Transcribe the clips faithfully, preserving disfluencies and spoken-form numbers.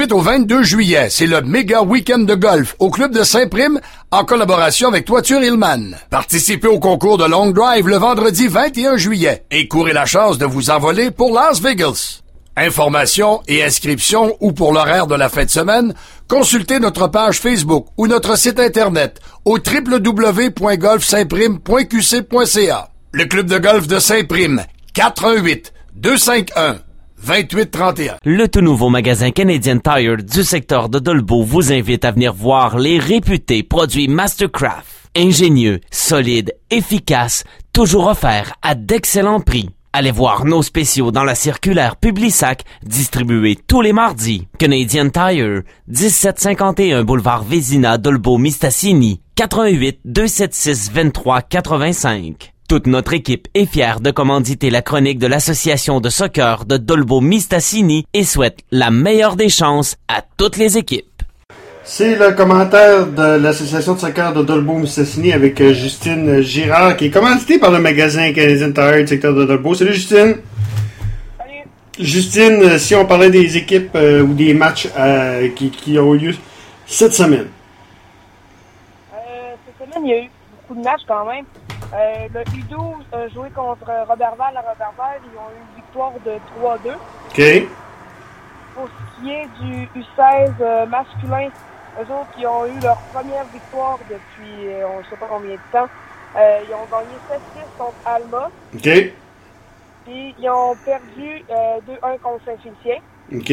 dix-huit au vingt-deux juillet, c'est le méga week-end de golf au Club de Saint-Prime en collaboration avec Toiture Hillman. Participez au concours de Long Drive le vendredi vingt et un juillet et courez la chance de vous envoler pour Las Vegas. Informations et inscriptions ou pour l'horaire de la fin de semaine, consultez notre page Facebook ou notre site internet au w w w point golf saint prime point q c point c a. Le Club de golf de Saint-Prime, quatre un huit, deux cinq un, deux huit trois un. Le tout nouveau magasin Canadian Tire du secteur de Dolbeau vous invite à venir voir les réputés produits Mastercraft. Ingénieux, solides, efficaces, toujours offerts à d'excellents prix. Allez voir nos spéciaux dans la circulaire Publisac, distribuée tous les mardis. Canadian Tire, dix-sept cinquante et un boulevard Vézina, Dolbeau-Mistassini, quatre un huit, deux sept six, deux trois huit cinq. Toute notre équipe est fière de commanditer la chronique de l'association de soccer de Dolbeau-Mistassini et souhaite la meilleure des chances à toutes les équipes. C'est le commentaire de l'association de soccer de Dolbeau-Mistassini avec Justine Girard, qui est commandité par le magasin Canadian Tire du secteur de Dolbeau. Salut Justine! Salut! Justine, si on parlait des équipes euh, ou des matchs euh, qui, qui ont eu lieu cette semaine. Euh, cette semaine, il y a eu beaucoup de matchs quand même. Euh, le U douze a joué contre Roberval à Roberval. Ils ont eu une victoire de trois à deux. OK. Pour ce qui est du U seize euh, masculin, eux autres, ils ont eu leur première victoire depuis euh, on ne sait pas combien de temps. Euh, ils ont gagné sept six contre Alma. OK. Puis ils ont perdu euh, deux un contre Saint-Félicien. OK.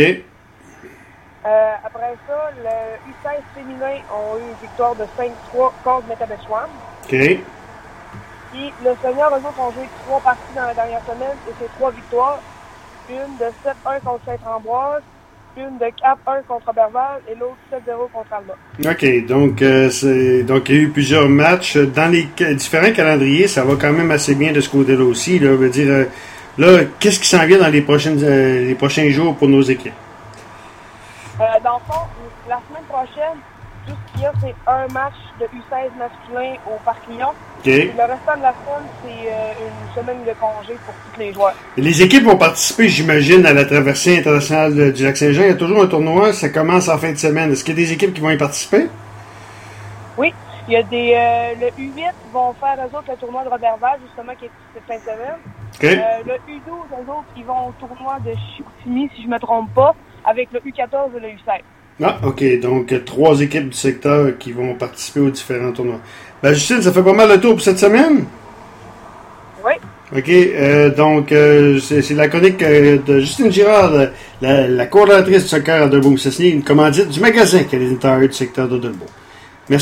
Euh, après ça, le U seize féminin ont eu une victoire de cinq trois contre Métabetchouan. OK. Puis le Seigneur, eux autres, ont joué trois parties dans la dernière semaine et c'est trois victoires. Une de sept un contre Saint-Ambroise, une de quatre un contre Roberval et l'autre sept zéro contre Alma. OK, donc euh, c'est donc il y a eu plusieurs matchs. Dans les ca- différents calendriers, ça va quand même assez bien de ce côté-là aussi. Là, veut dire, euh, là, qu'est-ce qui s'en vient dans les prochaines euh, les prochains jours pour nos équipes? Euh, dans le fond, la semaine prochaine, tout ce qu'il y a, c'est un match de U seize masculin au Parc Lyon. OK. Et le restant de la semaine, c'est euh, une semaine de congé pour tous les joueurs. Les équipes vont participer, j'imagine, à la traversée internationale du Lac-Saint-Jean. Il y a toujours un tournoi, ça commence en fin de semaine. Est-ce qu'il y a des équipes qui vont y participer? Oui, il y a des euh, le U huit vont faire eux autres le tournoi de Roberval, justement, qui est cette fin de semaine. OK. Euh, le U douze, eux autres, ils vont au tournoi de Chicoutimi, si je me trompe pas, avec le U quatorze et le U seize. Ah, OK. Donc, euh, trois équipes du secteur qui vont participer aux différents tournois. Ben, Justine, ça fait pas mal le tour pour cette semaine? Oui. OK. Euh, donc, euh, c'est, c'est la chronique euh, de Justine Girard, la, la coordonnatrice du soccer à Dolbeau-Mistassini, une commandite du magasin Canadian Tire du secteur de Dolbeau.